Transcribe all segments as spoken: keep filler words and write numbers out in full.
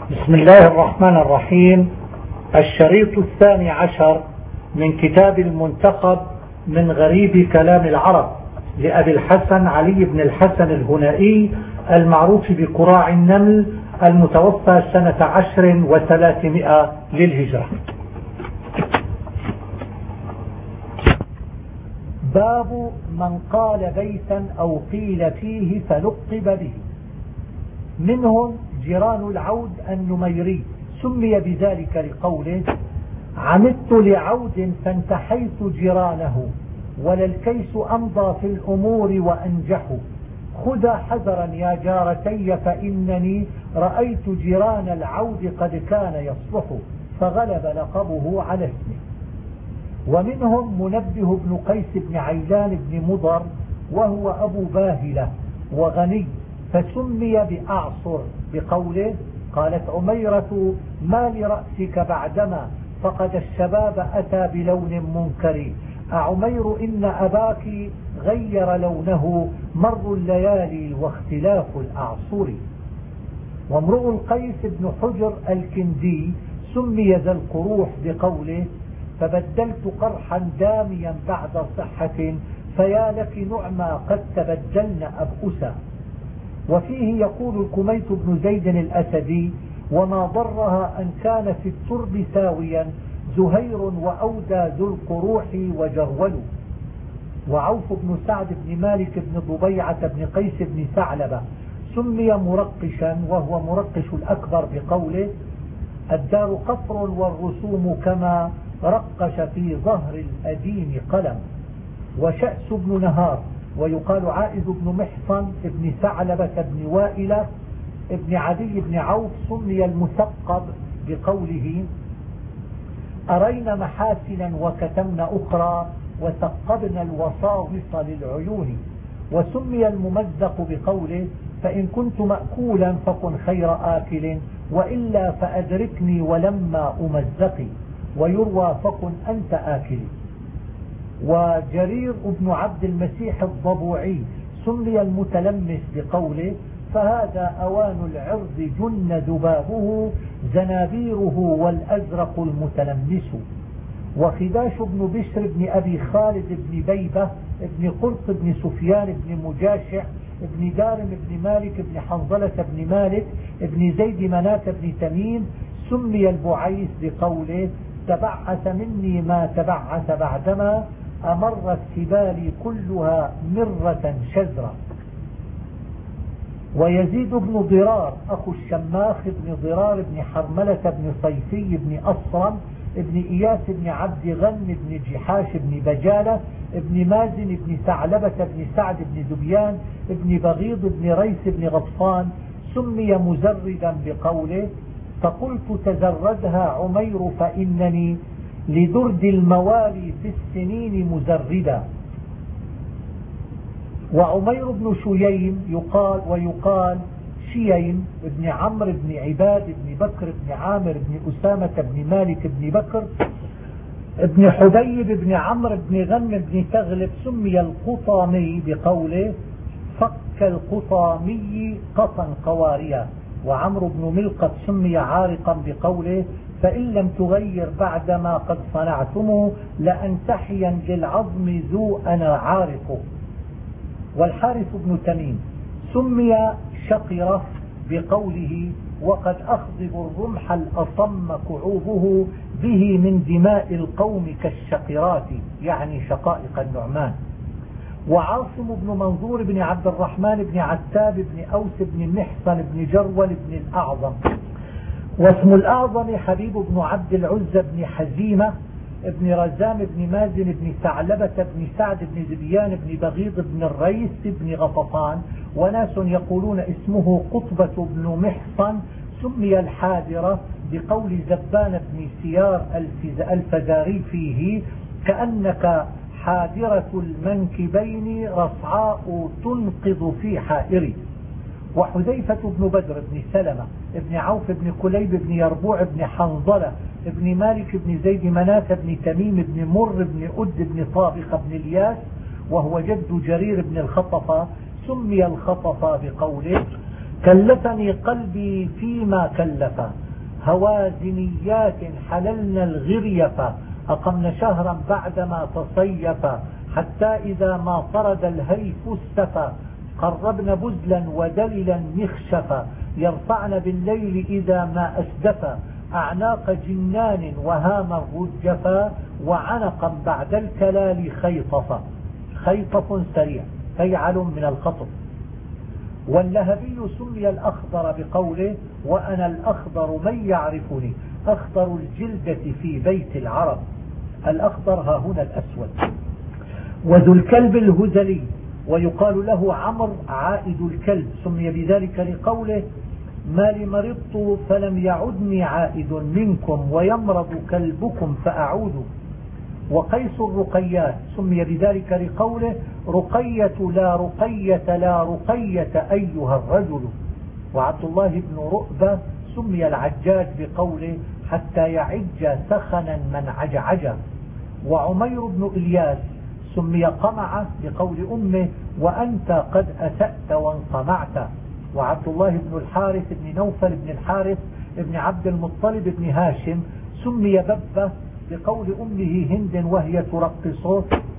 بسم الله الرحمن الرحيم. الشريط الثاني عشر من كتاب المنتخب من غريب كلام العرب لأبي الحسن علي بن الحسن الهنائي المعروف بقراع النمل، المتوفى سنة عشر وثلاثمائة للهجرة. باب من قال بيتا أو قيل فيه فلقب به. منهم جيران العود النميري، سمي بذلك لقوله: عمدت لعود فانتحيت جيرانه، ولا الكيس أمضى في الأمور وأنجح. خذا حذرا يا جارتي فإنني رأيت جيران العود قد كان يصلح، فغلب لقبه على اسمه. ومنهم منبه بن قيس بن عيلان بن مضر، وهو أبو باهلة وغني، فسمي بأعصر بقوله: قالت عميرة: ما لرأسك بعدما فقد الشباب أتى بلون منكر. أعمير إن أباك غير لونه، مر الليالي واختلاف الأعصر. وامرؤ القيس بن حجر الكندي سمي ذا القروح بقوله: فبدلت قرحا داميا بعد صحة، فيا لك نعما قد تبدلن أبؤسا. وفيه يقول الكميت بن زيد الأسدي: وما ضرها أن كان في الترب ساويا، زهير وأودى ذو القروح وجرول. وعوف بن سعد بن مالك بن ضبيعة بن قيس بن ثعلبة سمي مرقشا، وهو مرقش الأكبر بقوله: الدار قصر والرسوم كما رقش في ظهر الأديم قلم. وشأس بن نهار، ويقال عائذ بن محصن بن ثعلبة بن وائلة ابن عدي بن عوف سمي المثقب بقوله: أرينا محاسنا وكتمنا أخرى، وثقبنا الوصاوص للعيون. وسمي الممزق بقوله: فإن كنت مأكولا فكن خير آكل، وإلا فأدركني ولما أمزقي، ويروى فكن أنت آكل. وجرير بن عبد المسيح الضبوعي سمي المتلمس بقوله: فهذا أوان العرض جن ذبابه، زنابيره والأزرق المتلمس. وخداش بن بشر بن أبي خالد بن بيبة بن قرط بن سفيان بن مجاشع بن دارم بن مالك بن حنظلة بن مالك بن زيد مناة بن تميم سمي البعيث بقوله: تبعث مني ما تبعث بعدما أمرت سبالي كلها مرة شزرة. ويزيد بن ضرار أخو الشماخ بن ضرار بن حرملة بن صيفي بن أصرم بن إياس بن عبد غن بن جحاش بن بجالة بن مازن بن ثعلبة بن سعد بن ذبيان بن بغيض بن ريس بن غطفان سمي مزردا بقوله: فقلت تزردها عمير فإنني لدرد الموالي في السنين مزردا. وعمير بن شييم يقال ويقال شييم بن عمرو بن عباد بن بكر بن عامر بن أسامة بن مالك بن بكر بن حبيب بن عمرو بن غنم بن تغلب سمي القطامي بقوله: فك القطامي قطا قواريا. وعمرو بن ملقط سمي عارقا بقوله: فإن لم تغير بعدما قد صنعتمه لأنتحيا للعظم ذو أنا عارقه. والحارث بن تميم سمي شقرة بقوله: وقد أخضب الرمح الأصم كعوبه، به من دماء القوم كالشقرات، يعني شقائق النعمان. وعاصم بن منظور بن عبد الرحمن بن عتاب بن أوس بن محصن بن جرول بن الأعظم. واسم الأعظم حبيب بن عبد العزى بن حزيمة ابن رزام بن مازن بن ثعلبة بن سعد بن ذبيان بن بغيض بن الريس بن غطفان. وناس يقولون اسمه قطبة بن محصن سمي الحاذرة بقول زبان بن سيار الفزاري فيه: كأنك حاذرة المنكبين رصعاء تنقض في حائري. وحذيفة بن بدر بن سلمة بن عوف بن كليب بن يربوع بن حنظلة بن مالك بن زيد مناة بن تميم بن مر بن أد بن طابخ بن الياس، وهو جد جرير بن الخطفة، سمي الخطفة بقوله: كلفني قلبي فيما كلفا، هوازنيات حللنا الغريفا، أقمنا شهرا بعدما تصيفا، حتى إذا ما طرد الهيف السفا، قربنا بزلا ودللا مخشفا، يرفعن بالليل إذا ما أسدفا، أعناق جنان وهاما رجفا، وعنقا بعد الكلال خيطفا. خيطف سريع، فيعل من الخطف. واللهبي سمي الأخضر بقوله: وأنا الأخضر من يعرفني، أخضر الجلدة في بيت العرب. الأخضر ها هنا الأسود. وذو الكلب الهزلي، ويقال له عمرو عائد الكلب، سمي بذلك لقوله: ما لمرضت فلم يعدني عائد منكم، ويمرض كلبكم فأعود. وقيس الرقيات، سمي بذلك لقوله: رقية لا رقية لا رقية أيها الرجل. وعبد الله بن رؤبة سمي العجاج بقوله: حتى يعج سخنا من عجعج. وعمير بن إلياس سمي قمعة بقول أمه: وأنت قد أسأت وانقمعت. وعبد الله بن الحارث بن نوفل بن الحارث بن عبد المطلب بن هاشم سمي ببة بقول أمه هند وهي ترقصه: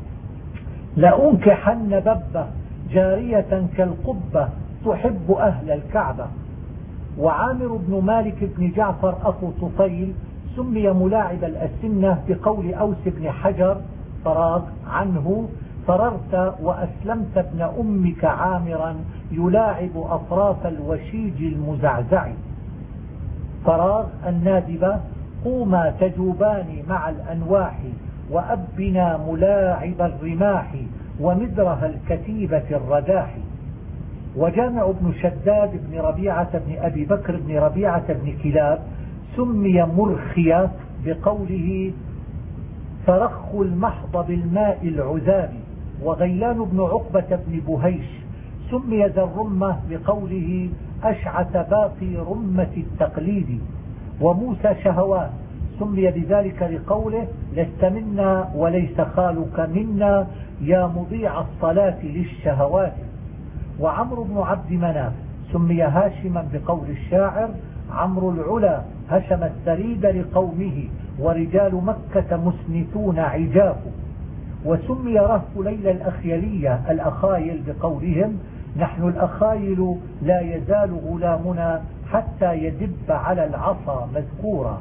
لأنكحن ببة جارية كالقبة تحب أهل الكعبة. وعامر بن مالك بن جعفر أخو طفيل سمي ملاعب الأسنة بقول أوس بن حجر فراغ عنه: فررت وأسلمت ابن أمك عامرا يلاعب أطراف الوشيج المزعزع. فراغ النادبة: قوما تجوبان مع الأنواح، وأبنا ملاعب الرماح، ومدرها الكتيبة الرداح. وجامع بن شداد بن ربيعة بن أبي بكر بن ربيعة بن كلاب سمي مرخية بقوله: فرخ المحض بالماء العذاب. وغيلان بن عقبة بن بهيش سمي ذا الرمة بقوله: أشعث باقي رمة التقليد. وموسى شهوات سمي بذلك لقوله: لست منا وليس خالك منا، يا مضيع الصلاة للشهوات. وعمرو بن عبد مناف سمي هاشما بقول الشاعر: عمرو العلا هشم الثريد لقومه، ورجال مكة مسنتون عجاف. وسمي رهط ليلى الأخيلية الأخايل بقولهم: نحن الأخايل لا يزال غلامنا حتى يدب على العصا مذكورا.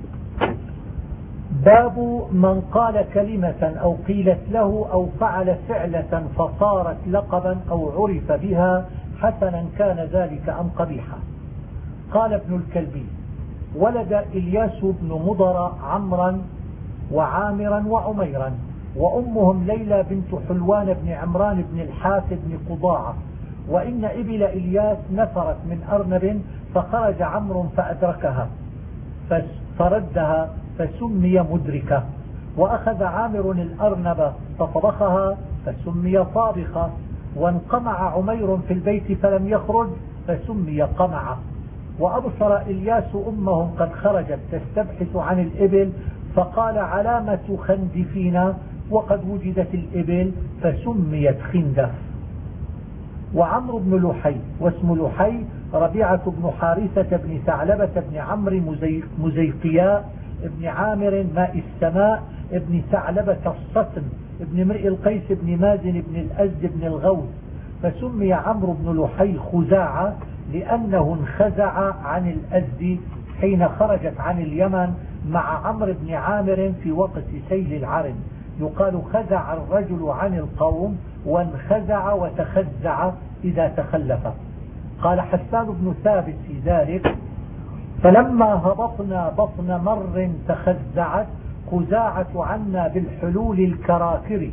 باب من قال كلمة أو قيلت له أو فعل فعلة فصارت لقبا أو عرف بها، حسنا كان ذلك أم قبيحا. قال ابن الكلبي: ولد إلياس بن مضر عمرا وعامرا وعميرا، وأمهم ليلى بنت حلوان بن عمران بن الحاث بن قضاعة. وإن إبل إلياس نفرت من أرنب، فخرج عمرو فأدركها فردها فسمي مدركة. وأخذ عامر الأرنب فطبخها فسمي طابخة. وانقمع عمير في البيت فلم يخرج فسمي قمعة. وأبصر إلياس أمهم قد خرجت تستبحث عن الإبل، فقال: علامة خندفينا، وقد وجدت الإبل فسميت خندف. وعمرو بن لحي، واسم لحي ربيعة بن حارثة بن ثعلبة بن عمرو مزيقياء ابن عامر ماء السماء ابن ثعلبة الصتم ابن امرئ القيس بن مازن بن الأزد بن الغوث. فسمي عمرو بن لحي خزاعة لأنه انخزع عن الأزد حين خرجت عن اليمن مع عمرو بن عامر في وقت سيل العرم. يقال: خزع الرجل عن القوم، وانخزع وتخزع إذا تخلف. قال حسان بن ثابت في ذلك: فلما هبطنا بطن مر تخزعت خزاعة عنا بالحلول الكراكر.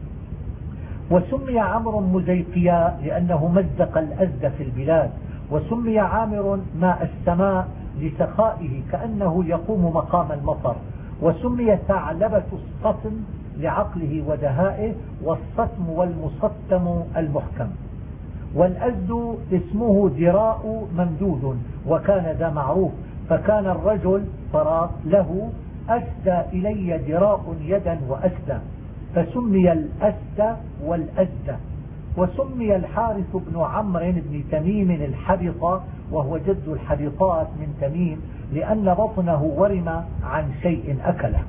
وسمي عمرو مزيقياء لأنه مزق الأزد في البلاد. وسمي عامر ماء السماء لسخائه كأنه يقوم مقام المطر. وسمي ثعلبة الصتم لعقله ودهائه، والصتم والمصتم المحكم. والأزد اسمه دراء ممدود، وكان ذا معروف، فكان الرجل فراق له: أسدى إلي دراء يدا وأسدى، فسمي الأسدى والأزدى. وسمي الحارث بن عمرو بن تميم الحبطة، وهو جد الحبطات من تميم، لأن بطنه ورم عن شيء أكله.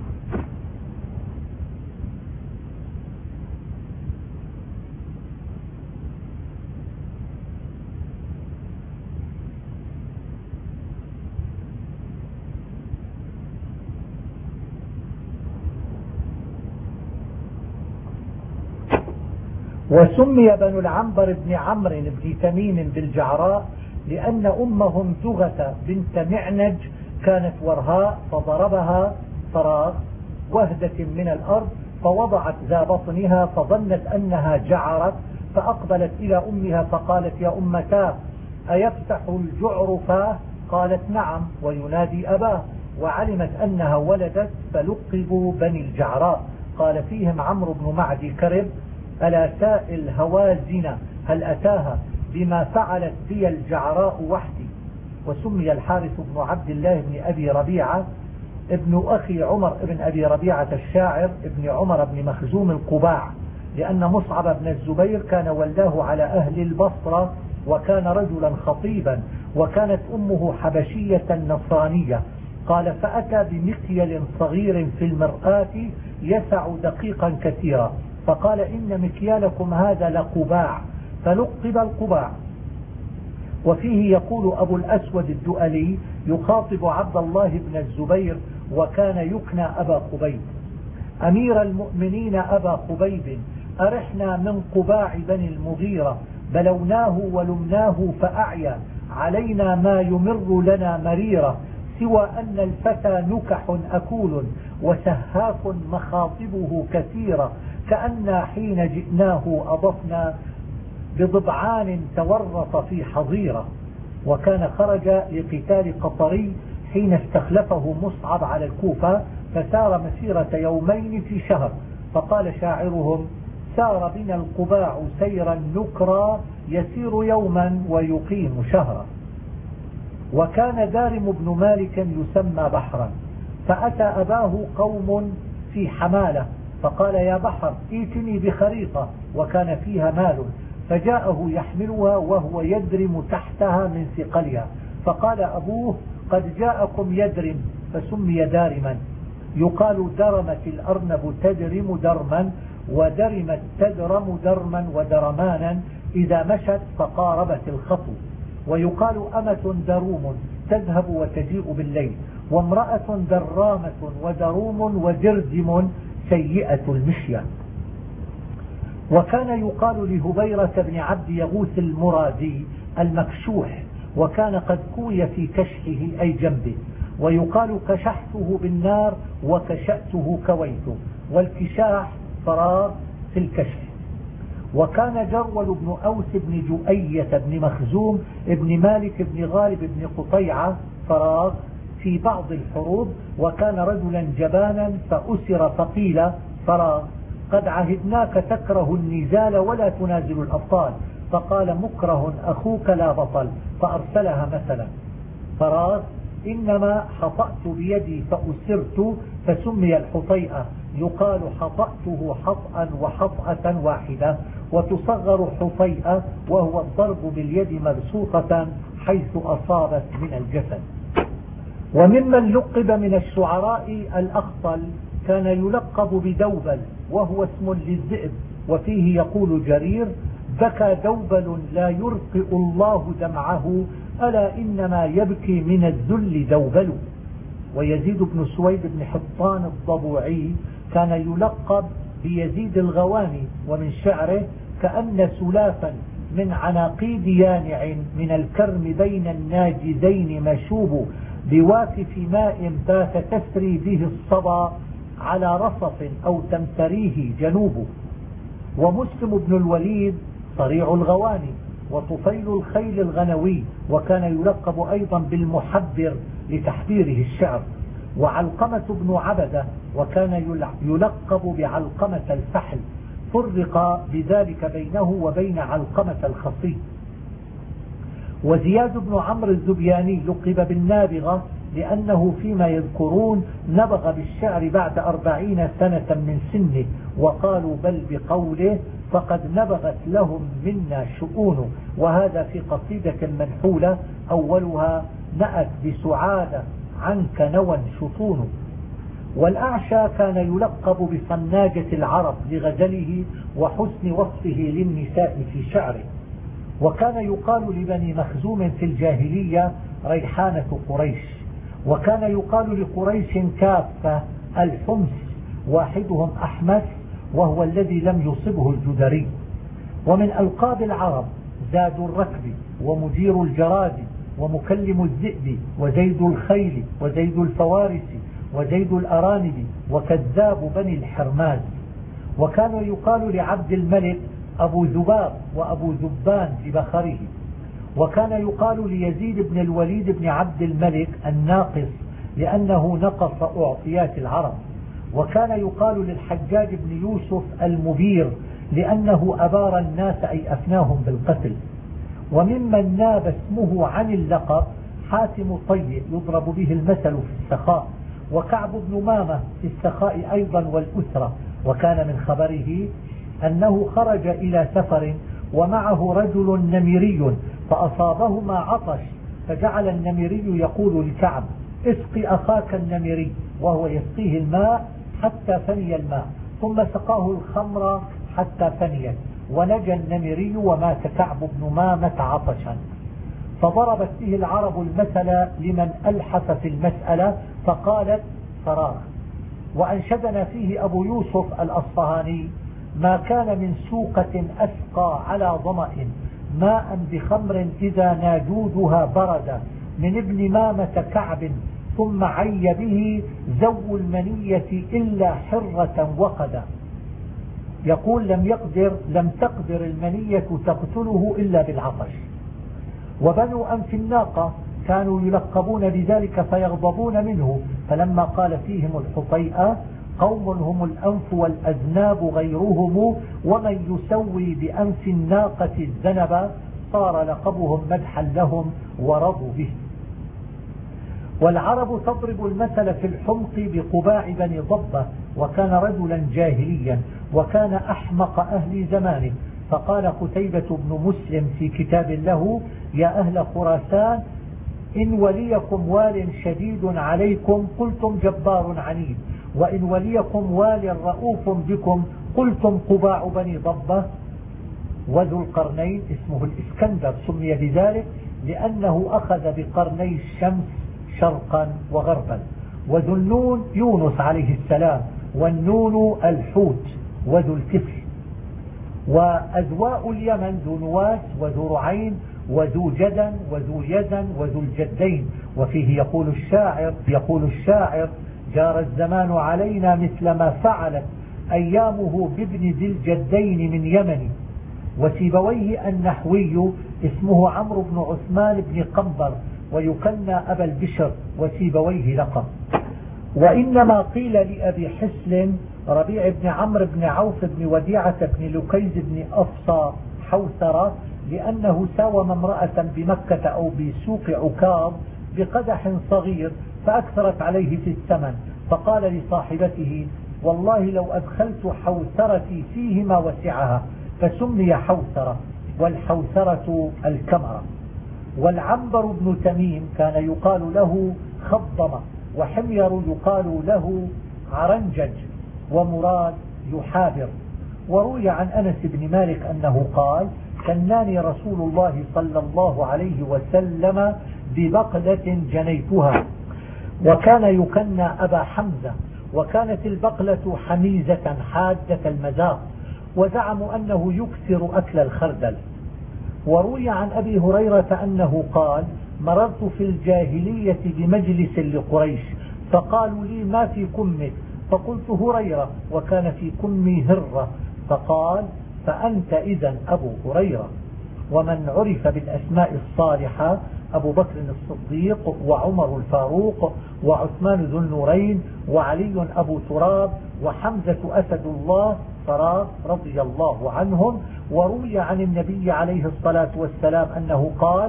وسمي بنو العنبر بن عمرو بن تميم بالجعراء لأن أمهم زغة بنت معنج كانت ورهاء، فضربها فراغ وهدة من الأرض فوضعت ذا بطنها، فظنت أنها جعرت، فأقبلت إلى أمها فقالت: يا أمتاه، أيفتح الجعر فاه؟ قالت: نعم، وينادي أباه. وعلمت أنها ولدت فلقبوا بني الجعراء. قال فيهم عمرو بن معدي كرب: ألا سائل هوازن هل أتاها بما فعلت بي الجعراء وحدي. وسمي الحارث بن عبد الله بن أبي ربيعة ابن أخي عمر بن أبي ربيعة الشاعر ابن عمر بن مخزوم القباع، لأن مصعب بن الزبير كان ولاه على أهل البصرة، وكان رجلا خطيبا، وكانت أمه حبشية نصرانية. قال: فأتى بمكيل صغير في المرآة يسع دقيقا كثيرا، فقال: إن مكيالكم هذا لقباع، فلقب القباع. وفيه يقول أبو الأسود الدؤلي يخاطب عبد الله بن الزبير، وكان يكنى أبا خبيب: أمير المؤمنين أبا خبيب، أرحنا من قباع بني المغيرة، بلوناه ولمناه فأعيا، علينا ما يمر لنا مريرة، سوى أن الفتى نكح أكول، وسهاف مخاطبه كثيرة، كأن حين جئناه أضفنا بضبعان تورط في حظيرة. وكان خرج لقتال قطري حين استخلفه مصعب على الكوفة، فسار مسيرة يومين في شهر، فقال شاعرهم: سار بنا القباع سيرا نكرا، يسير يوما ويقيم شهرا. وكان دارم بن مالك يسمى بحرا، فأتى أباه قوم في حمالة، فقال: يا بحر، ائتني بخريطة، وكان فيها مال، فجاءه يحملها وهو يدرم تحتها من ثقلها، فقال أبوه: قد جاءكم يدرم، فسمي دارما. يقال: درمت الأرنب تدرم درما، ودرمت تدرم درما ودرمانا، إذا مشت فقاربت الخطو. ويقال: أمة دروم تذهب وتجيء بالليل، وامرأة درامة ودروم ودردم سيئة المشية. وكان يقال لهبيرة بن عبد يغوث المرادي المكشوح، وكان قد كوي في كشحه أي جنبه. ويقال: كشحته بالنار، وكشأته كويته، والكشاح فراغ في الكشح. وكان جرول بن أوس بن جؤية بن مخزوم بن مالك بن غالب بن قطيعة فراغ في بعض الحروب، وكان رجلا جبانا فأسر فقيل فراغ: قد عهدناك تكره النزال ولا تنازل الأبطال، فقال: مكره أخوك لا بطل، فأرسلها مثلا. فراغ: إنما حطأت بيدي فأسرت، فسمي الحطيئة. يقال: حطأته حطأ وحطأة واحدة، وتصغر حطيئة، وهو الضرب باليد مبسوطة حيث أصابت من الجسد. وممن لقب من الشعراء الأخطل كان يلقب بدوبل، وهو اسم للذئب. وفيه يقول جرير: بكى دوبل لا يرقئ الله دمعه، ألا إنما يبكي من الذل دوبل. ويزيد بن سويد بن حطان الضبوعي كان يلقب بيزيد الغواني، ومن شعره: كأن سلافا من عناقيد يانع، من الكرم بين الناجذين مشوب، بواكف ماء بات تسري به الصبا، على رصف أو تمتريه جنوب. ومسلم بن الوليد صريع الغواني، وطفيل الخيل الغنوي، وكان يلقب أيضا بالمحبر لتحبيره الشعر. وعلقمة بن عبدة، وكان يلقب بعلقمة الفحل، فرق بذلك بينه وبين علقمة الخصي. وزياد بن عمرو الزبياني لقب بالنابغة، لأنه فيما يذكرون نبغ بالشعر بعد أربعين سنة من سنه، وقالوا بل بقوله فقد نبغت لهم منا شؤون. وهذا في قصيدة منحولة أولها نأت بسعادة عنك نوى شطون. والأعشى كان يلقب بصناجة العرب لغزله وحسن وصفه للنساء في شعره. وكان يقال لبني مخزوم في الجاهلية ريحانة قريش. وكان يقال لقريش كافة الحمس، واحدهم أحمس وهو الذي لم يصبه الجدري. ومن ألقاب العرب زاد الركب ومدير الجراد ومكلم الذئب وزيد الخيل وزيد الفوارس وزيد الأرانب وكذاب بني الحرماز. وكان يقال لعبد الملك أبو ذباب وأبو ذبان ببخره. وكان يقال ليزيد بن الوليد بن عبد الملك الناقص لأنه نقص أعطيات العرب. وكان يقال للحجاج بن يوسف المبير لأنه أبار الناس أي أفناهم بالقتل. وممن ناب اسمه عن اللقب حاتم طيء يضرب به المثل في السخاء، وكعب بن مامة في السخاء أيضا والأسرة. وكان من خبره أنه خرج إلى سفر ومعه رجل نميري فأصابهما عطش، فجعل النميري يقول لكعب اسقي أخاك النميري، وهو يسقيه الماء حتى فني الماء، ثم سقاه الخمر حتى فنيت، ونجى النميري ومات كعب بن مامة عطشا. فضربت به العرب المثل لمن ألحف في المسألة فقالت فراغ. وأنشدنا فيه أبو يوسف الأصفهاني ما كان من سوقة أسقى على ظمأ ماء بخمر إذا ناجودها برد من ابن مامة كعب ثم عي به زو المنية إلا حرة وقدا. يقول لم يقدر لم تقدر المنية تقتله إلا بالعطش. وبنو أنف الناقة كانوا يلقبون بذلك فيغضبون منه، فلما قال فيهم الحطيئة قوم هم الأنف والأذناب غيرهم ومن يسوي بأنف الناقة الذنب صار لقبهم مدحا لهم ورضوا به. والعرب تضرب المثل في الحمق بقباع بني ضبة، وكان رجلا جاهليا وكان أحمق أهل زمانه. فقال قتيبة بن مسلم في كتاب له يا أهل خراسان إن وليكم وال شديد عليكم قلتم جبار عنيد، وإن وليكم وال رؤوف بكم قلتم قباع بني ضبة. وذو القرنين اسمه الإسكندر سمي بذلك لأنه أخذ بقرني الشمس شرقا وغربا. وذو النون يونس عليه السلام، والنون الحوت. وذو الكفل. وأذواء اليمن ذو نواس وذو رعين وذو جدن وذو يزن وذو الجدين. وفيه يقول الشاعر يقول الشاعر جار الزمان علينا مثل ما فعلت أيامه بابن ذي الجدين من يمن. وسيبويه النحوي اسمه عمرو بن عثمان بن قنبر ويكنى أبا البشر، وسيبويه لقب. وإنما قيل لأبي حسل ربيع بن عمرو بن عوف بن وديعة بن لكيز بن أفصى حوثرة لأنه ساوم امرأة بمكة أو بسوق عكاظ بقدح صغير فأكثرت عليه في الثمن، فقال لصاحبته والله لو أدخلت حوثرتي فيه ما وسعها، فسمي حوثرة، والحوثرة الكمرة. والعنبر بن تميم كان يقال له خضمة، وحمير يقال له عرنجج، ومراد يحابر. وروي عن أنس بن مالك أنه قال كناني رسول الله صلى الله عليه وسلم ببقلة جنيتها، وكان يكنى أبا حمزة، وكانت البقلة حميزة حادة المذاق، وزعموا أنه يكثر أكل الخردل. وروي عن أبي هريرة أنه قال مررت في الجاهلية بمجلس لقريش فقالوا لي ما في كمك، فقلت هريرة، وكان في كمي هرة، فقال فأنت إذن أبو هريرة. ومن عرف بالأسماء الصالحة أبو بكر الصديق وعمر الفاروق وعثمان ذو النورين وعلي أبو تراب وحمزة أسد الله فراغ رضي الله عنهم. وروي عن النبي عليه الصلاة والسلام أنه قال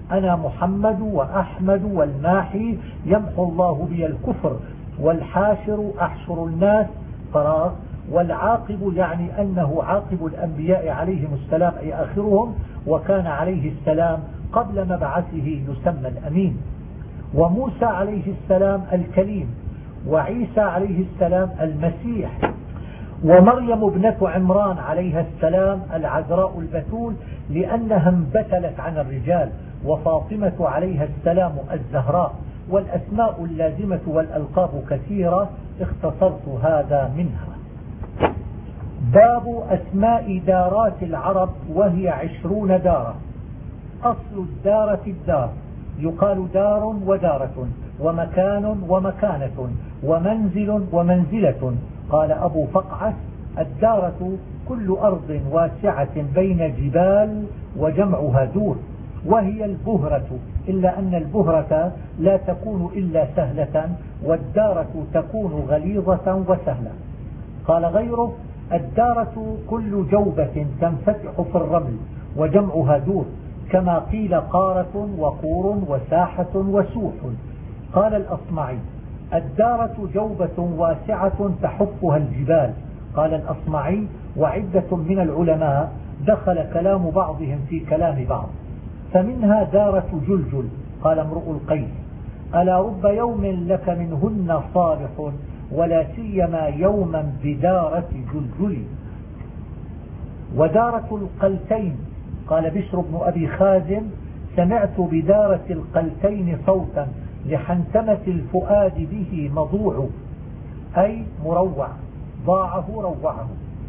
أنا محمد وأحمد والماحي يمحو الله بي الكفر والحاشر أحشر الناس فراغ والعاقب يعني أنه عاقب الأنبياء عليهم السلام أي آخرهم وكان عليه السلام قبل مبعثه يسمى الأمين وموسى عليه السلام الكليم وعيسى عليه السلام المسيح ومريم ابنة عمران عليها السلام العذراء البتول لأنها انبتلت عن الرجال وفاطمة عليها السلام الزهراء والأسماء اللازمة والألقاب كثيرة اختصرت هذا منها. باب أسماء دارات العرب وهي عشرون دارة. أصل الدارة الدار يقال دار ودارة ومكان ومكانة ومنزل ومنزلة. قال أبو فقعس الدارة كل أرض واسعة بين جبال وجمعها دور وهي البهرة إلا أن البهرة لا تكون إلا سهلة والدارة تكون غليظة وسهلة. قال غيره الدارة كل جوبة تنفتح في الرمل وجمعها دور كما قيل قارة وقور وساحة وسوح. قال الأصمعي الدارة جوبة واسعة تحفها الجبال. قال الأصمعي وعدة من العلماء دخل كلام بعضهم في كلام بعض فمنها دارة جلجل. قال امرؤ القيس ألا رب يوم لك منهن صالح ولا سيما يوما بدارة جلجل. ودارة القلتين قال بشر بن أبي خازم سمعت بدارة القلتين صوتا لحنتمة الفؤاد به مضوع أي مروع ضاعه روعه.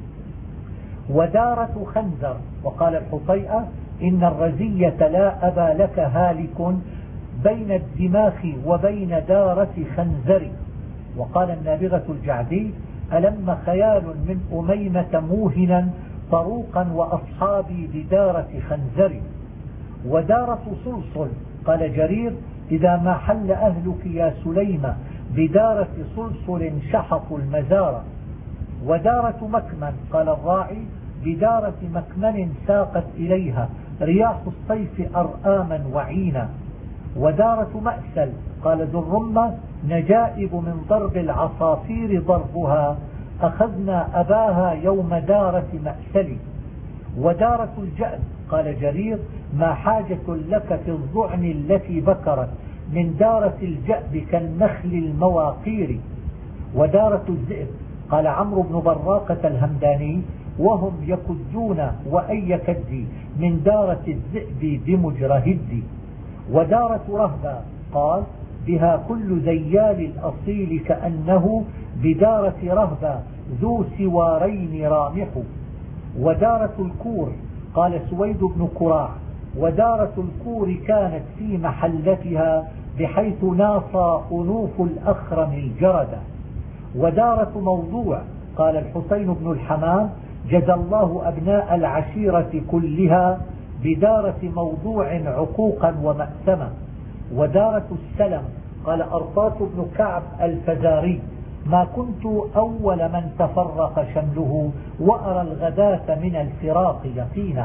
ودارة خنزر وقال الحطيئة إن الرزية لا أبا لك هالك بين الدماخ وبين دارة خنزر. وقال النابغة الجعدي ألم خيال من أميمة موهنا طروقا وأصحابي بدارة خنزر. ودارة صلصل قال جرير إذا ما حل أهلك يا سليمة بدارة صلصل شحطوا المزار. ودارة مكمن قال الراعي بدارة مكمن ساقت إليها رياح الصيف أرآما وعينا. ودارة مأسل قال ذو الرمة نجائب من ضرب العصافير ضربها أخذنا أباها يوم دارة مأسل. ودارة الجأد قال جرير ما حاجة لك في الضعن التي بكرت من دارة الجأب كالنخل المواقير. ودارة الذئب قال عمرو بن براقة الهمداني وهم يكدون وأن يكدي من دارة الذئب بمجرهد. ودارة رهبة قال بها كل ذيال الأصيل كأنه بدارة رهبة ذو سوارين رامح. ودارة الكور قال سويد بن كراع ودارة الكور كانت في محلتها بحيث ناصى أنوف الأخرم الجردة. ودارة موضوع قال الحسين بن الحمام جزى الله أبناء العشيرة كلها بدارة موضوع عقوقا ومأثما. ودارة السلم قال أرطاة بن كعب الفزاري ما كنت أول من تفرق شمله وأرى الغداة من الفراق يقينا.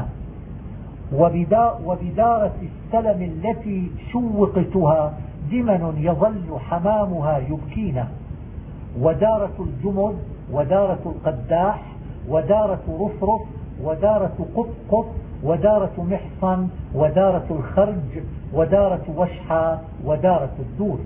وبدارة السلم التي شوقتها دمن يظل حمامها يبكينا. ودارة الجمد ودارة القداح ودارة رفرف ودارة قطقط ودارة محصن ودارة الخرج ودارة وشحة ودارة الدور.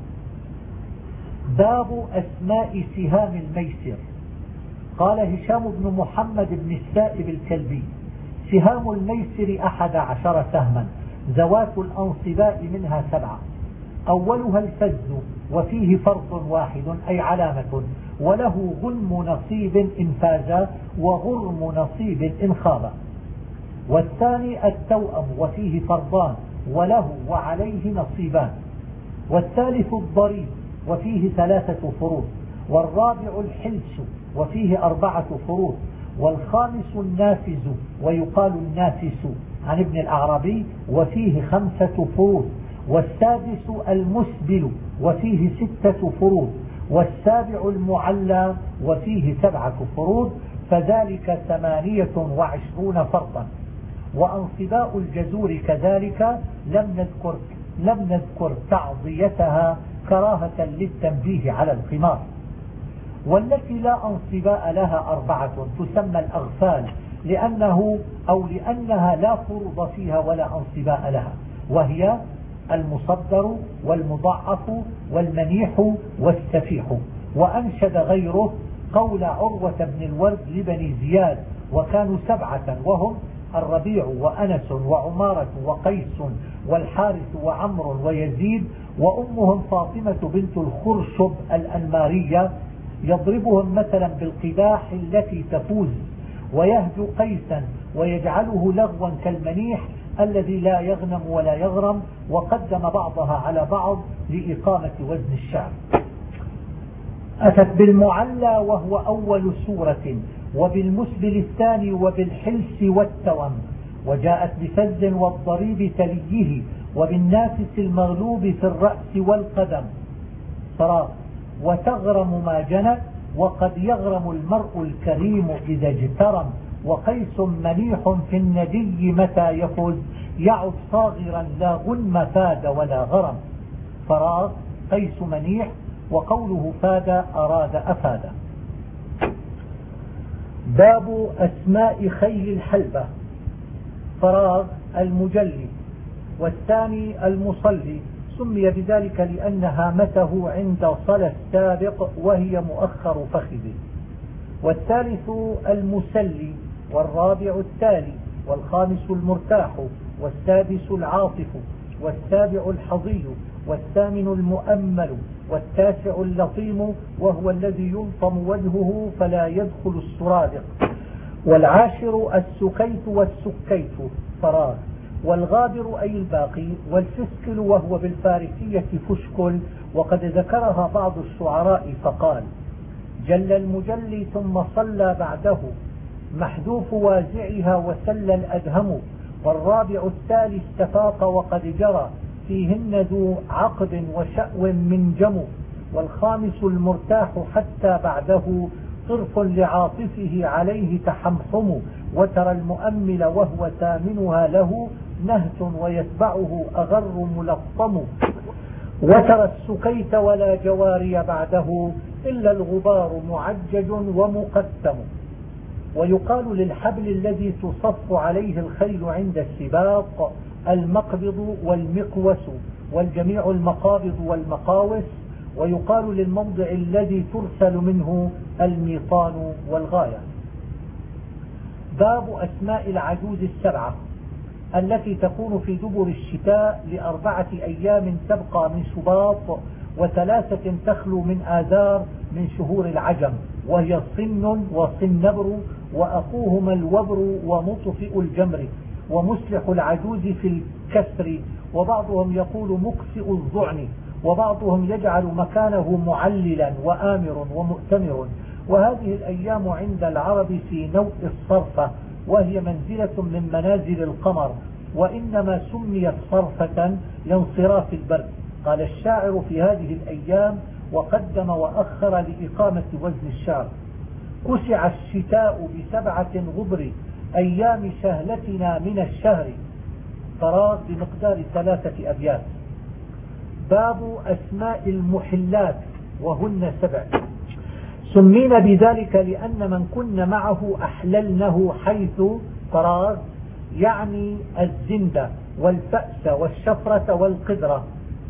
باب أسماء سهام الميسر. قال هشام بن محمد بن السائب الكلبي سهام الميسر أحد عشر سهما ذوات الأنصباء منها سبعة أولها الفز وفيه فرط واحد أي علامة وله غنم نصيب إن فاز وغرم نصيب إن خاب. والثاني التوأم وفيه فرضان وله وعليه نصيبان. والثالث الضريب وفيه ثلاثة فروض. والرابع الحلس وفيه أربعة فروض. والخامس النافز ويقال النافس عن ابن الأعرابي وفيه خمسة فروض. والسادس المسبل وفيه ستة فروض. والسابع المعلى وفيه سبعة فروض فذلك ثمانية وعشرون فرضا. وأنصباء الجزور كذلك لم نذكر, لم نذكر تعضيتها كراهة للتنبيه على الخمار. والتي لا انصباء لها أربعة تسمى الأغفال لأنه أو لأنها لا فروض فيها ولا انصباء لها، وهي المصدر والمضعف والمنيح والسفيح. وأنشد غيره قول عروة بن الورد لبني زياد وكانوا سبعة وهم الربيع وأنس وعمارة وقيس والحارث وعمر ويزيد وأمهم فاطمة بنت الخرشب الأنمارية، يضربهم مثلا بالقداح التي تفوز ويهجو قيسا ويجعله لغوا كالمنيح الذي لا يغنم ولا يغرم، وقدم بعضها على بعض لإقامة وزن الشعر. أتت بالمعلى وهو أول سورة، وبالمسبل الثاني، وبالحلس والتوم، وجاءت بفز والضريب تليه، وبالنافس المغلوب في الرأس والقدم صراط، وتغرم ما جنت، وقد يغرم المرء الكريم إذا اجترم، وقيس منيح في الندي متى يفز، يعد صاغرا لا غنم فاد ولا غرم. فراغ قيس منيح، وقوله فاد أراد أفاد. باب أسماء خيل الحلبة. فراغ المجلي، والثاني المصلي، سمي بذلك لأن هامته عند صلى السابق وهي مؤخر فخذه. والثالث المسلي، والرابع التالي، والخامس المرتاح، والسادس العاطف، والسابع الحظي، والثامن المؤمل، والتاسع اللطيم وهو الذي يلطم وجهه فلا يدخل السرادق، والعاشر السكيت والسكيت فراغ، والغابر أي الباقي، والفسكل وهو بالفارسية فشكل، وقد ذكرها بعض الشعراء فقال: جل المجلي ثم صلى بعده، محذوف وازعها وسل الأدهم، والرابع التالي استفاق وقد جرى، فيهن ذو عقد وشأو من جمو، والخامس المرتاح حتى بعده، طرف لعاطفه عليه تحمحم، وترى المؤمل وهو ثامنها له، نهت ويتبعه أغر ملطم، وترى السكيت ولا جواري بعده، إلا الغبار معجج ومقتم. ويقال للحبل الذي تصف عليه الخيل عند السباق المقبض والمقوس، والجميع المقابض والمقاوس. ويقال للموضع الذي ترسل منه الميطان والغاية. باب أسماء العجوز السبعة التي تكون في دبر الشتاء لأربعة أيام تبقى من شباط، وثلاثة تخلو من آذار من شهور العجم، وهي صن وصنبر، وأخوهما الوبر ومطفئ الجمر، ومسلح العجوز في الكسر، وبعضهم يقول مكفئ الظعن، وبعضهم يجعل مكانه معللا وآمر ومؤتمر. وهذه الأيام عند العرب في نوء الصرفة، وهي منزلة من منازل القمر، وإنما سميت صرفة لانصراف البرد. قال الشاعر في هذه الأيام وقدم وأخر لإقامة وزن الشعر: كسع الشتاء بسبعة غبر، أيام شهلتنا من الشهر. فراغ بمقدار ثلاثة أبيات. باب أسماء المحلات وهن سبع، سمينا بذلك لأن من كن معه أحللنه، حيث فراغ يعني الزند والفأس والشفرة والقدرة،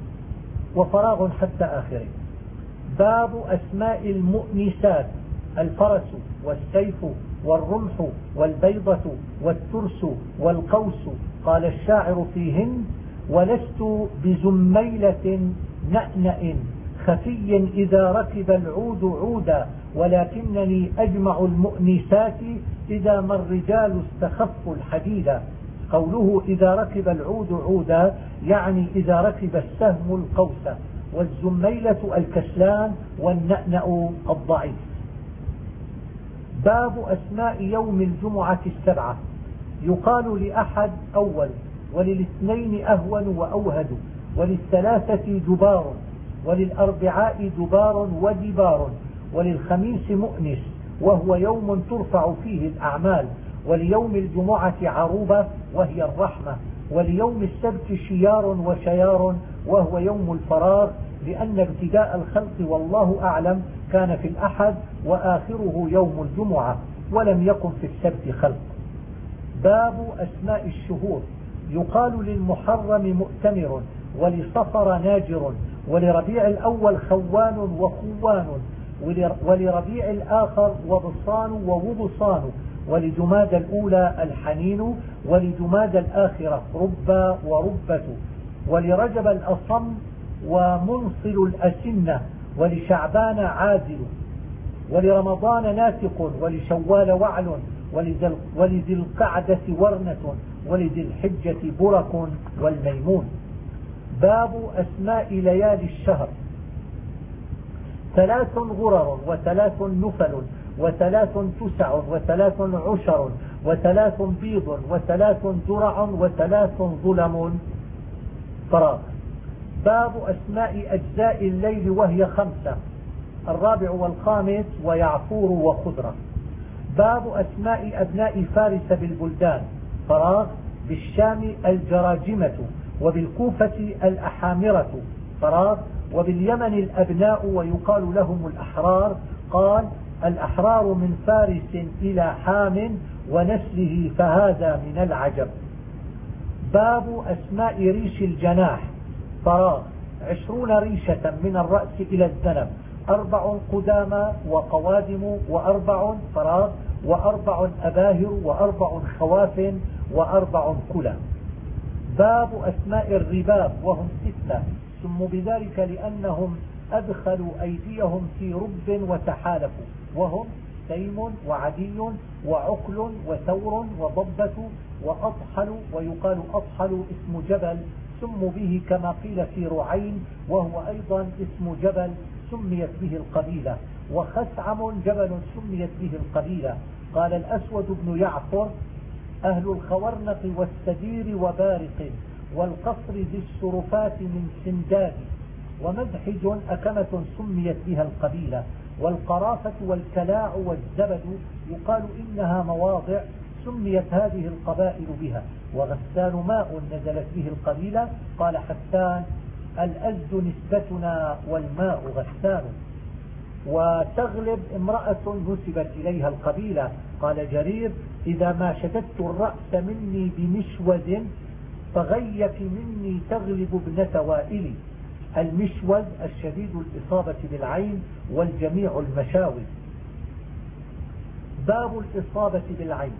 وفراغ حتى آخره. باب أسماء المؤنسات: الفرس والسيف والرمح والبيضة والترس والقوس. قال الشاعر فيهن: ولست بزميلة نأنأ خفي إذا ركب العود عودا، ولكنني أجمع المؤنسات إذا ما الرجال استخفوا الحديدا. قوله إذا ركب العود عودا يعني إذا ركب السهم القوس، والزميلة الكسلان، والنأنأ الضعيف. باب أسماء يوم الجمعة السبعة: يقال لأحد أول، وللاثنين أهون وأوهد، وللثلاثة دبار، وللأربعاء دبار ودبار، وللخميس مؤنس وهو يوم ترفع فيه الأعمال، وليوم الجمعة عروبة وهي الرحمة، وليوم السبت شيار وشيار وهو يوم الفراغ، لأن ابتداء الخلق والله أعلم كان في الأحد وآخره يوم الجمعة، ولم يكن في السبت خلق. باب أسماء الشهور. يقال للمحرم مؤتمر، ولصفر ناجر، ولربيع الأول خوان وخوان، ولربيع الآخر وبصان ووبصان، ولجماد الأولى الحنين، ولجماد الآخرة ربا وربة، ولرجب الأصم ومنصل الأسنة، ولشعبان عازل، ولرمضان ناسق، ولشوال وعل، ولذي القعدة ورنة، ولذي الحجة برك والميمون. باب أسماء ليالي الشهر. ثلاث غرر، وثلاث نفل، وثلاث تسع، وثلاث عشر، وثلاث بيض، وثلاث درع، وثلاث ظلم فراغ. باب أسماء أجزاء الليل وهي خمسة، الرابع والخامس ويعفور وخضرة. باب أسماء أبناء فارس بالبلدان فراغ، بالشام الجراجمة، وبالكوفة الأحامرة فراغ، وباليمن الأبناء ويقال لهم الأحرار. قال: الأحرار من فارس إلى حام ونسله فهذا من العجب. باب أسماء ريش الجناح فراغ، عشرون ريشة من الرأس إلى الذنب، أربع قدامى وقوادم، وأربع فراغ، وأربع أباهر، وأربع خواف، وأربع كلى. باب أسماء الرباب وهم ستة، سموا بذلك لأنهم أدخلوا أيديهم في رب وتحالفوا، وهم تيم وعدي وعقل وثور وضبة وأطحل، ويقال أطحل اسم جبل سموا به كما قيل في رعين، وهو أيضا اسم جبل سميت به القبيلة، وخثعم جبل سميت به القبيلة. قال الأسود بن يعفر: أهل الخورنق والسدير وبارق، والقصر ذي الشرفات من سنداد، ومزحج أكمة سميت بها القبيلة، والقرافة والكلاع والزبد يقال إنها مواضع سميت هذه القبائل بها. وغسان ماء نزلت به القبيلة. قال حسان: الأزد نسبتنا والماء غسان. وتغلب امرأة نسبت إليها القبيلة. قال جرير: إذا ما شددت الرأس مني بمشوز فغيك مني تغلب ابنة وائلي. المشوز الشديد الإصابة بالعين، والجميع المشاوز. باب الإصابة بالعين.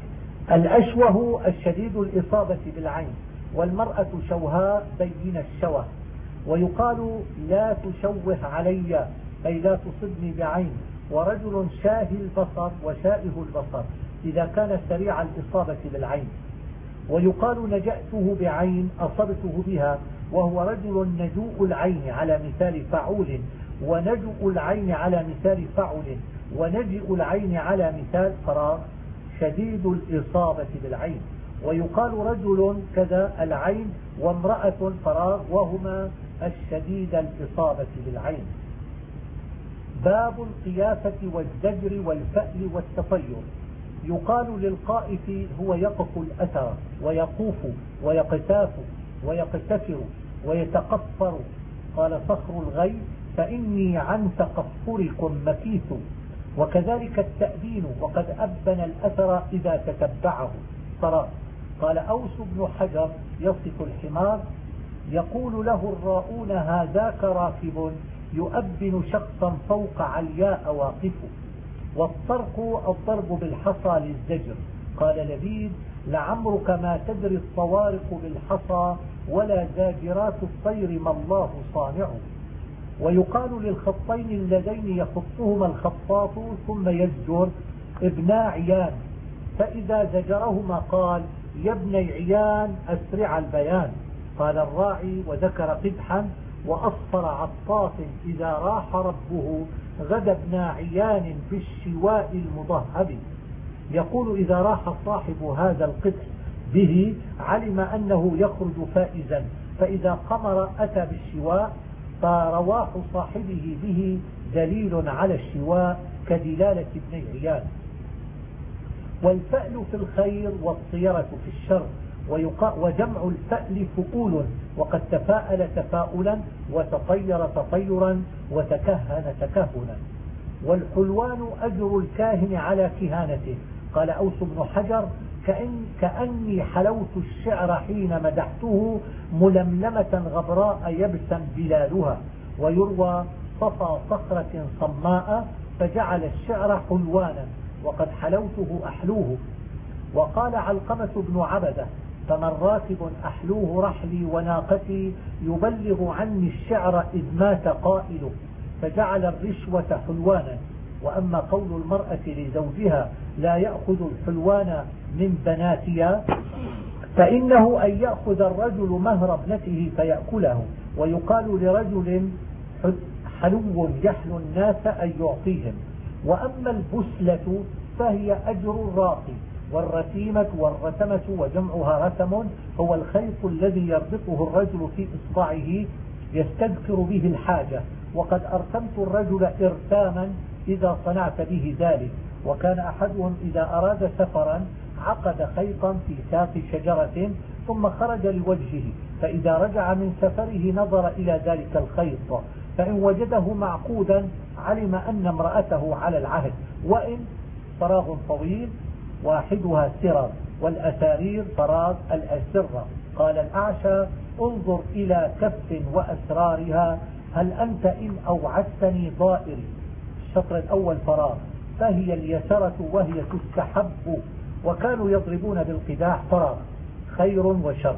الأشوه الشديد الإصابة بالعين، والمرأة شوهاء بين الشوه. ويقال: لا تشوه علي، أي لا تصبني بعين. ورجل شاهي البصر وشائه البصر إذا كان سريع الإصابة بالعين. ويقال: نجأته بعين أصبته بها، وهو رجل نجوء العين على مثال فعول، ونجؤ العين على مثال فعل، ونجئ العين على مثال فراغ شديد الإصابة بالعين. ويقال: رجل كذا العين، وامرأة فراغ، وهما الشديد الإصابة بالعين. باب القيافة والزجر والفأل والتطير. يقال للقائف هو يقف الأثر، ويقوف ويقتاف ويقتفر ويتقفر. قال صخر الغي: فإني عن تقفركم مكيث. وكذلك التأبين، وقد أبن الأثر إذا تتبعه صراط. قال أوس بن حجر يصف الحمار: يقول له الراؤون: هذاك راكب يؤبن شخصا فوق علياء واقف. والطرق الضرب بالحصى للزجر. قال لبيد: لعمرك ما تدري الطوارق بالحصى، ولا زاجرات الطير ما الله صانعه. ويقال للخطين اللذين يخطهما الخطاط ثم يزجر: ابنا عيان، فإذا زجرهما قال: يا ابني عيان أسرع البيان. قال الراعي وذكر قدحا: وأصفر عطاف إذا راح ربه غدا ابن عيان في الشواء المضهب. يقول: إذا راح صاحب هذا القدح به علم أنه يخرج فائزا، فإذا قمر أتى بالشواء، فرواح صاحبه به دليل على الشواء كدلالة ابن عيان. والفأل في الخير والطيرة في الشر، وجمع الفأل فؤول، وقد تفاءل تفاؤلا وتطير تطيرا وتكهن تكهنا. والحلوان أجر الكاهن على كهانته. قال أوس بن حجر: كأن كأني حلوت الشعر حين مدحته ململمة غبراء يبسا بلالها. ويروى: صفى صخرة صماء فجعل الشعر حلوانا وقد حلوته أحلوه. وقال علقمة بن عبدة: فمن راكب أحلوه رحلي وناقتي يبلغ عني الشعر إذ مات قائله، فجعل الرشوة حلوانا. وأما قول المرأة لزوجها: لا يأخذ الحلوان من بناتها، فإنه أن يأخذ الرجل مهر ابنته فيأكله. ويقال لرجل حلو يحلو الناس أن يعطيهم. وأما البسلة فهي أجر الراقي. والرتيمة والرتمة وجمعها رتم هو الخيط الذي يربطه الرجل في إصبعه يستذكر به الحاجة. وقد أرتمت الرجل إرتاما إذا صنعت به ذلك. وكان أحدهم إذا أراد سفرا عقد خيطا في ساق شجرة ثم خرج لوجهه، فإذا رجع من سفره نظر إلى ذلك الخيط، فإن وجده معقودا علم أن امرأته على العهد، وإن فراغ طويل واحدها سرر، والأسارير فراغ الأسرة. قال الأعشى: انظر إلى كف وأسرارها هل أنت إن أوعدتني ضائري. الشطر الأول فراغ، فهي اليسرة وهي تستحب. وكانوا يضربون بالقداح فراغ، خير وشر.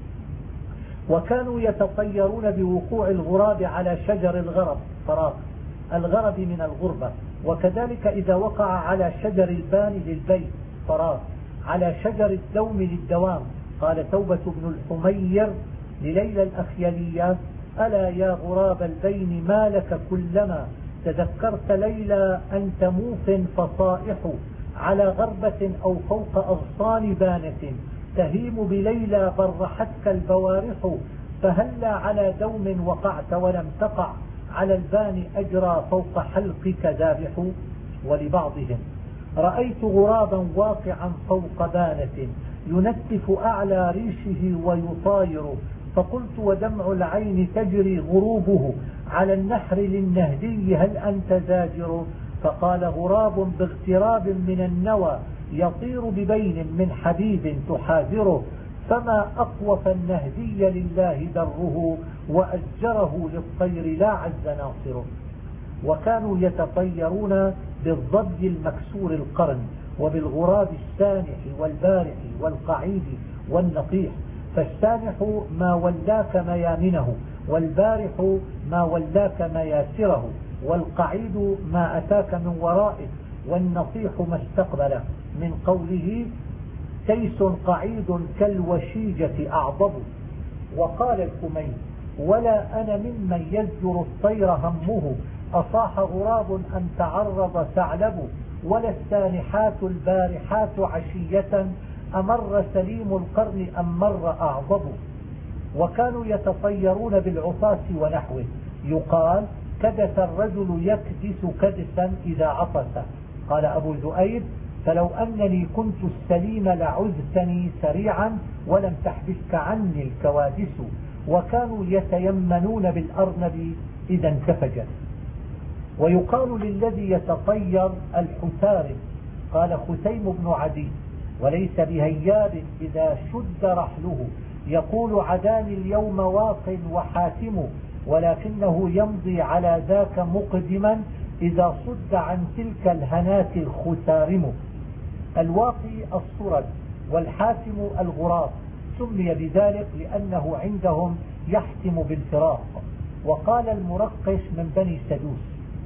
وكانوا يتطيرون بوقوع الغراب على شجر الغرب، فراغ، الغرب من الغربة. وكذلك إذا وقع على شجر البان للبيت، فراغ، على شجر الدوم للدوام. قال توبة بن الحمير لليلى الأخيلية: ألا يا غراب البين ما لك كلما تذكرت ليلى أنت موف فصائح على غربة أو فوق أغصان بانة تهيم بليلى برحتك البوارح فهلا على دوم وقعت ولم تقع على البان أجرى فوق حلقك ذابح. ولبعضهم: رأيت غرابا واقعا فوق بانة ينتف أعلى ريشه ويطاير، فقلت ودمع العين تجري غروبه على النحر للنهدي هل أنت زاجر؟ فقال: غراب باغتراب من النوى يطير ببين من حبيب تحاذره، فما أقوف النهدي لله دره وأزجره للطير لا عز ناصره. وكانوا يتطيرون بالضبي المكسور القرن وبالغراب السانح والبارح والقعيد والنطيح. فالسانح ما ولاك ميامنه، والبارح ما ولاك مياسره، والقعيد ما أتاك من ورائه، والنطيح ما استقبله. من قوله: تيس قعيد كالوشيجة أعضب. وقال الحميد: ولا أنا ممن يزجر الطير همه أصاح غراب أن تعرض ثعلب، ولا السانحات البارحات عشية أمر سليم القرن أم مر أعضب. وكانوا يتطيرون بالعصاص ونحوه. يقال: كدس الرجل يكدس كدسا إذا عطس. قال أبو ذؤيب: فلو أنني كنت السليم لعزتني سريعا ولم تحبسك عني الكوادس. وكانوا يتيمنون بالأرنب إذا انتفجت. ويقال للذي يتطير الحسارب. قال خثيم بن عدي: وليس بهياب إذا شد رحله يقول عداني اليوم واق وحاتم، ولكنه يمضي على ذاك مقدما إذا صد عن تلك الهنات الخسارم. الواقي الصرد والحاتم الغراب، سمي بذلك لأنه عندهم يحتم بالفراق. وقال المرقش من بني سدوس: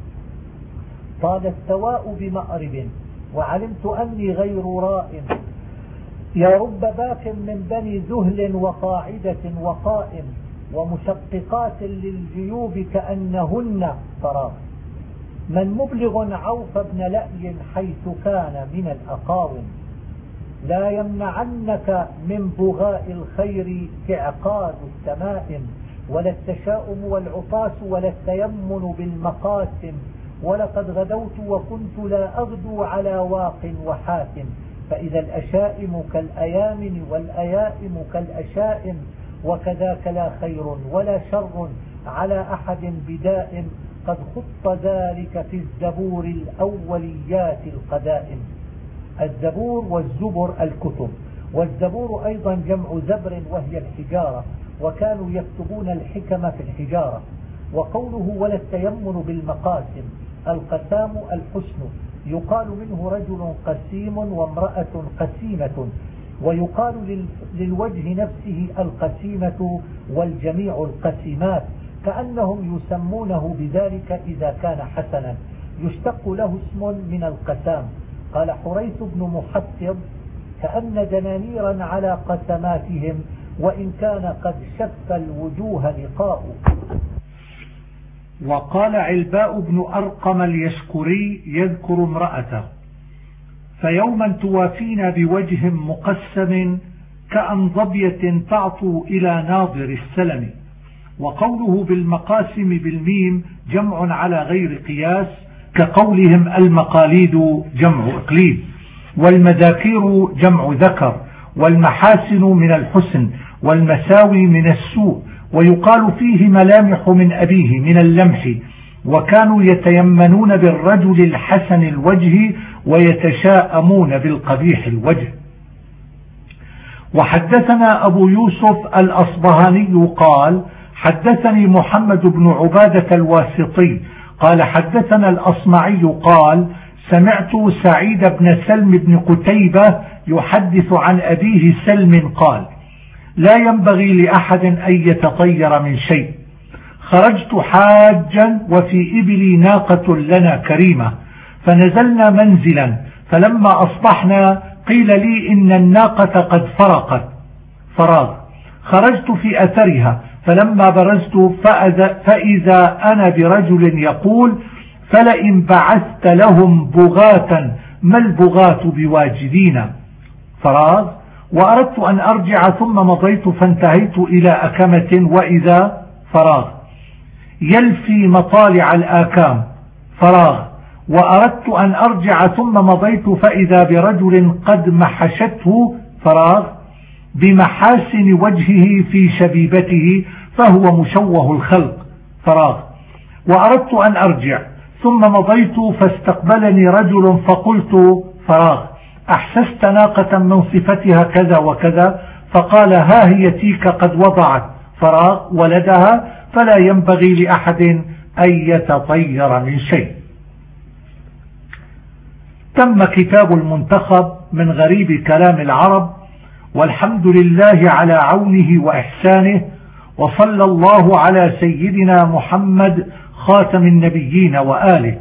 طال السواء بمأرب وعلمت أني غير رائم، يا رب باك من بني ذهل وقاعدة وقائم، ومشققات للجيوب كأنهن فراغ. من مبلغ عوف بن لأي حيث كان من الأقاوم، لا يمنعنك من بغاء الخير كعقاد التمائم، ولا التشاؤم والعطاس ولا التيمن بالمقاسم، ولقد غدوت وكنت لا أغدو على واق وحاتم، فإذا الأشائم كالأيامن والأيائم كالأشائم وكذاك لا خير ولا شر على أحد بدائم قد خط ذلك في الزبور الأوليات القدائم. الزبور والزبر الكتب، والزبور أيضا جمع زبر وهي الحجارة، وكانوا يكتبون الحكم في الحجارة. وقوله ولا التيمن بالمقاسم، القسام الحسن، يقال منه رجل قسيم وامرأة قسيمة، ويقال للوجه نفسه القسيمة والجميع القسيمات، كأنهم يسمونه بذلك إذا كان حسنا، يشتق له اسم من القسام. قال حريث بن محسب كأن دنانيرا على قسماتهم وإن كان قد شف الوجوه لقاء. وقال علباء بن أرقم اليشكري يذكر امرأته: فيوما توافينا بوجه مقسم كأنظبية تعطو إلى ناظر السلم. وقوله بالمقاسم بالميم جمع على غير قياس، كقولهم المقاليد جمع إقليد، والمذاكير جمع ذكر، والمحاسن من الحسن، والمساوي من السوء. ويقال فيه ملامح من أبيه من اللمح، وكانوا يتيمنون بالرجل الحسن الوجه ويتشاءمون بالقبيح الوجه. وحدثنا أبو يوسف الأصبهاني قال حدثني محمد بن عبادة الواسطي قال حدثنا الأصمعي قال سمعت سعيد بن سلم بن قتيبة يحدث عن أبيه سلم قال: لا ينبغي لأحد أن يتطير من شيء. خرجت حاجا وفي إبلي ناقة لنا كريمة، فنزلنا منزلا، فلما أصبحنا قيل لي إن الناقة قد فرقت فراغ. خرجت في أثرها، فلما برزت فإذا أنا برجل يقول: فلئن بعثت لهم بغاة ما البغاة بواجدين فراغ. وأردت أن أرجع ثم مضيت فانتهيت إلى أكمة وإذا فراغ يلفي مطالع الآكام فراغ. وأردت أن أرجع ثم مضيت فإذا برجل قد محشته فراغ بمحاسن وجهه في شبيبته فهو مشوه الخلق فراغ. وأردت أن أرجع ثم مضيت فاستقبلني رجل فقلت فراغ: أحسست ناقة من صفتها كذا وكذا؟ فقال: ها هي تيك قد وضعت فراغ ولدها، فلا ينبغي لأحد أن يتطير من شيء. تم كتاب المنتخب من غريب كلام العرب، والحمد لله على عونه وإحسانه، وصلى الله على سيدنا محمد خاتم النبيين وآله.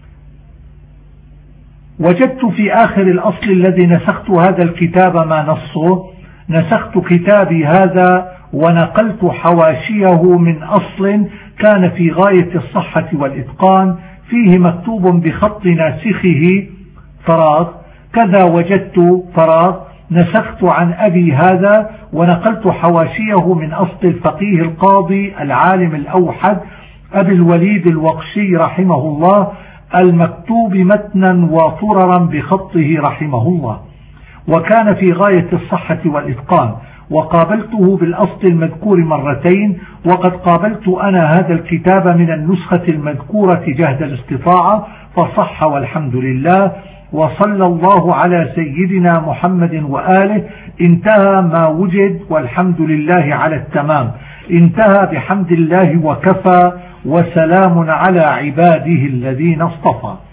وجدت في آخر الأصل الذي نسخت هذا الكتاب ما نصه. نسخت كتابي هذا ونقلت حواشيه من أصل كان في غاية الصحة والإتقان، فيه مكتوب بخط ناسخه فراغ كذا وجدت فراغ. نسخت عن أبي هذا ونقلت حواشيه من أصل الفقيه القاضي العالم الأوحد أبي الوليد الوقشي رحمه الله، المكتوب متنا وطررا بخطه رحمه الله، وكان في غاية الصحة والإتقان. وقابلته بالأصل المذكور مرتين، وقد قابلت أنا هذا الكتاب من النسخة المذكورة جهد الاستطاعة فصح والحمد لله. وصلى الله على سيدنا محمد وآله. انتهى ما وجد والحمد لله على التمام. انتهى بحمد الله وكفى، وسلام على عباده الذين اصطفى.